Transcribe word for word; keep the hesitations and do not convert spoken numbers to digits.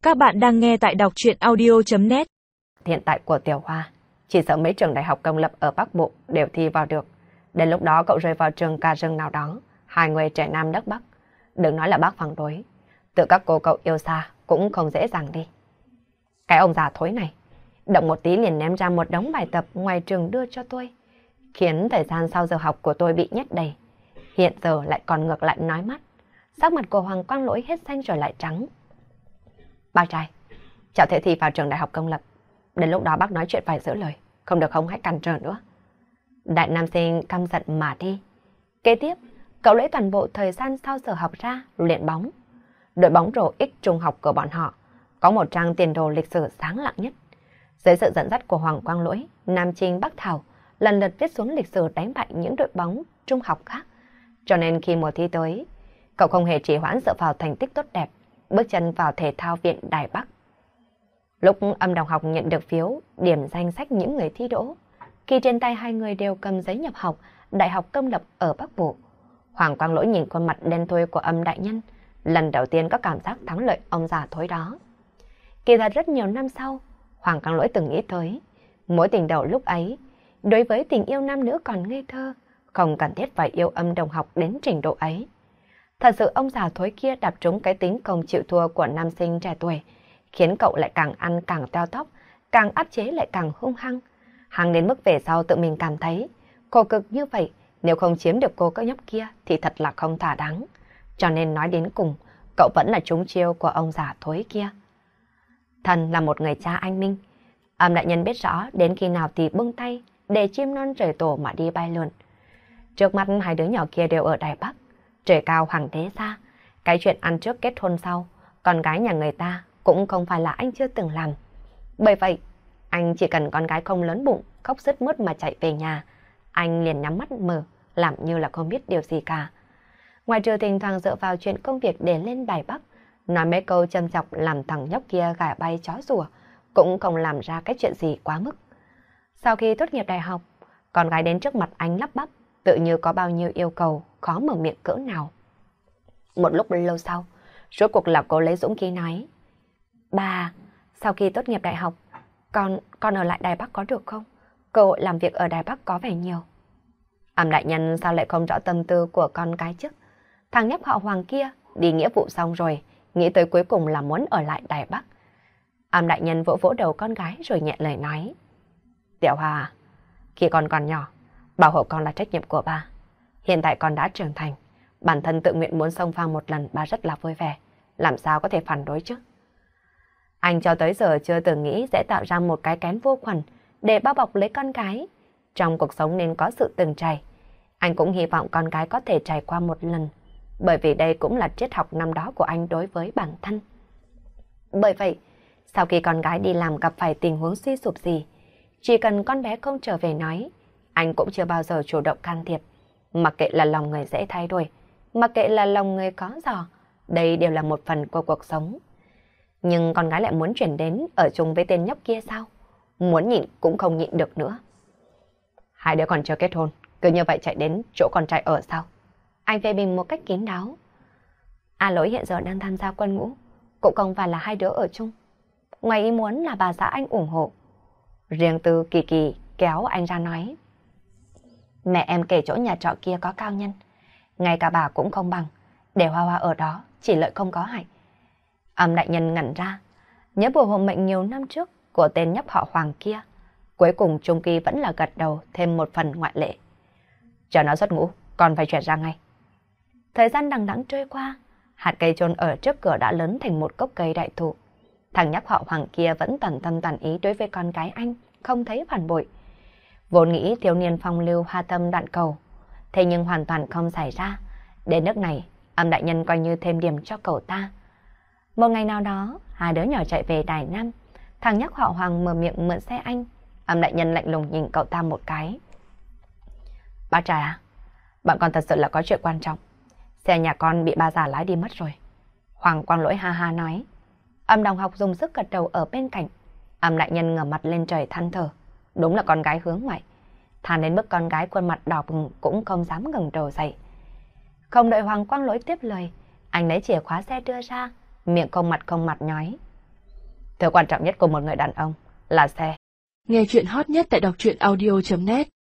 Các bạn đang nghe tại đọc truyện audio chấm net. Hiện tại của Tiểu Hoa, chỉ sợ mấy trường đại học công lập ở Bắc Bộ đều thi vào được. Đến lúc đó cậu rơi vào trường ca rừng nào đó, hai người trẻ nam đất Bắc. Đừng nói là bác phản đối, tự các cô cậu yêu xa cũng không dễ dàng đi. Cái ông già thối này, động một tí liền ném ra một đống bài tập ngoài trường đưa cho tôi, khiến thời gian sau giờ học của tôi bị nhét đầy. Hiện giờ lại còn ngược lại nói mắt. Sắc mặt của Hoàng Quang Lỗi hết xanh rồi lại trắng. Bác trai, cháu thể thi vào trường đại học công lập. Đến lúc đó bác nói chuyện phải giữ lời, không được không hãy cản trở nữa. Đại nam sinh căm giận mà đi. Kế tiếp, cậu lấy toàn bộ thời gian sau giờ học ra luyện bóng. Đội bóng rổ X trung học của bọn họ có một trang tiền đồ lịch sử sáng lạng nhất. Dưới sự dẫn dắt của Hoàng Quang Lỗi, Nam Trinh, Bắc Thảo lần lượt viết xuống lịch sử đánh bại những đội bóng trung học khác. Cho nên khi mùa thi tới, cậu không hề trì hoãn dựa vào thành tích tốt đẹp, bước chân vào thể thao viện Đài Bắc. Lúc Âm Đồng Học nhận được phiếu điểm danh sách những người thi đỗ, khi trên tay hai người đều cầm giấy nhập học Đại học công lập ở Bắc Bộ, Hoàng Quang Lỗi nhìn khuôn mặt đen thui của Âm đại nhân, lần đầu tiên có cảm giác thắng lợi ông già thối đó. Kỳ thật rất nhiều năm sau, Hoàng Quang Lỗi từng nghĩ tới, mối tình đầu lúc ấy, đối với tình yêu nam nữ còn ngây thơ, không cần thiết phải yêu Âm Đồng Học đến trình độ ấy. Thật sự ông già thối kia đạp trúng cái tính không chịu thua của nam sinh trẻ tuổi, khiến cậu lại càng ăn càng teo tóc, càng áp chế lại càng hung hăng. Hăng đến mức về sau tự mình cảm thấy, khổ cực như vậy, nếu không chiếm được cô các nhóc kia thì thật là không thỏa đáng. Cho nên nói đến cùng, cậu vẫn là trúng chiêu của ông già thối kia. Thần là một người cha anh minh. Âm đại nhân biết rõ đến khi nào thì buông tay, để chim non rời tổ mà đi bay lượn. Trước mắt hai đứa nhỏ kia đều ở Đài Bắc, trời cao hoàng đế xa. Cái chuyện ăn trước kết hôn sau, con gái nhà người ta cũng không phải là anh chưa từng làm. Bởi vậy, anh chỉ cần con gái không lớn bụng, khóc sướt mướt mà chạy về nhà, anh liền nhắm mắt mở, làm như là không biết điều gì cả. Ngoài trừ thỉnh thoảng dựa vào chuyện công việc để lên Đài Bắc, nói mấy câu châm chọc làm thằng nhóc kia gà bay chó rùa, cũng không làm ra cái chuyện gì quá mức. Sau khi tốt nghiệp đại học, con gái đến trước mặt anh lắp bắp, tự như có bao nhiêu yêu cầu, khó mở miệng cỡ nào. Một lúc lâu sau, rốt cuộc là cô lấy dũng khí nói: Bà, sau khi tốt nghiệp đại học, con, con ở lại Đài Bắc có được không? Cơ hội làm việc ở Đài Bắc có vẻ nhiều. Âm đại nhân sao lại không rõ tâm tư của con cái chứ? Thằng nhóc họ Hoàng kia đi nghĩa vụ xong rồi, nghĩ tới cuối cùng là muốn ở lại Đài Bắc. Âm đại nhân vỗ vỗ đầu con gái rồi nhẹ lời nói: Tiểu Hòa, khi con còn nhỏ, bảo hộ con là trách nhiệm của ba. Hiện tại con đã trưởng thành, bản thân tự nguyện muốn xông pha một lần, ba rất là vui vẻ, làm sao có thể phản đối chứ? Anh cho tới giờ chưa từng nghĩ sẽ tạo ra một cái kén vô khuẩn để bao bọc lấy con gái. Trong cuộc sống nên có sự từng trải. Anh cũng hy vọng con gái có thể trải qua một lần, bởi vì đây cũng là triết học năm đó của anh đối với bản thân. Bởi vậy, sau khi con gái đi làm gặp phải tình huống suy sụp gì, chỉ cần con bé không trở về nói, anh cũng chưa bao giờ chủ động can thiệp. Mặc kệ là lòng người dễ thay đổi, mặc kệ là lòng người có giò, đây đều là một phần của cuộc sống. Nhưng con gái lại muốn chuyển đến ở chung với tên nhóc kia sao? Muốn nhịn cũng không nhịn được nữa. Hai đứa còn chưa kết hôn, cứ như vậy chạy đến chỗ con trai ở sao? Anh phê bình một cách kín đáo. A Lỗi hiện giờ đang tham gia quân ngũ, cũng không phải là hai đứa ở chung. Ngoài ý muốn là bà xã anh ủng hộ. Riêng Tư kỳ kỳ kéo anh ra nói: Mẹ em kể chỗ nhà trọ kia có cao nhân, ngay cả bà cũng không bằng, để Hoa Hoa ở đó chỉ lợi không có hại. Âm đại nhân ngẩn ra, nhớ buổi hộ mệnh nhiều năm trước của tên nhóc họ Hoàng kia, cuối cùng Trung Kỳ vẫn là gật đầu thêm một phần ngoại lệ. Chờ nó xuất ngũ, còn phải chuyển ra ngay. Thời gian đằng đẵng trôi qua, hạt cây chôn ở trước cửa đã lớn thành một gốc cây đại thụ. Thằng nhóc họ Hoàng kia vẫn toàn tâm toàn ý đối với con gái anh, không thấy phản bội. Vốn nghĩ thiếu niên phong lưu hoa tâm đạn cầu, thế nhưng hoàn toàn không xảy ra. Đến nước này, Âm đại nhân coi như thêm điểm cho cậu ta. Một ngày nào đó, hai đứa nhỏ chạy về Đài Nam, thằng nhóc họ Hoàng mở miệng mượn xe anh. Âm đại nhân lạnh lùng nhìn cậu ta một cái. Bác trai à, bọn con thật sự là có chuyện quan trọng. Xe nhà con bị ba già lái đi mất rồi. Hoàng Quang Lỗi ha ha nói. Âm Đồng Học dùng sức gật đầu ở bên cạnh. Âm đại nhân ngửa mặt lên trời than thở. Đúng là con gái hướng ngoại. Than đến mức con gái khuôn mặt đỏ bừng cũng không dám ngẩng đầu dậy. Không đợi Hoàng Quang Lỗi tiếp lời, anh lấy chìa khóa xe đưa ra, miệng không mặt không mặt nói: Thứ quan trọng nhất của một người đàn ông là xe. Nghe chuyện hot nhất tại đọc truyện audio chấm net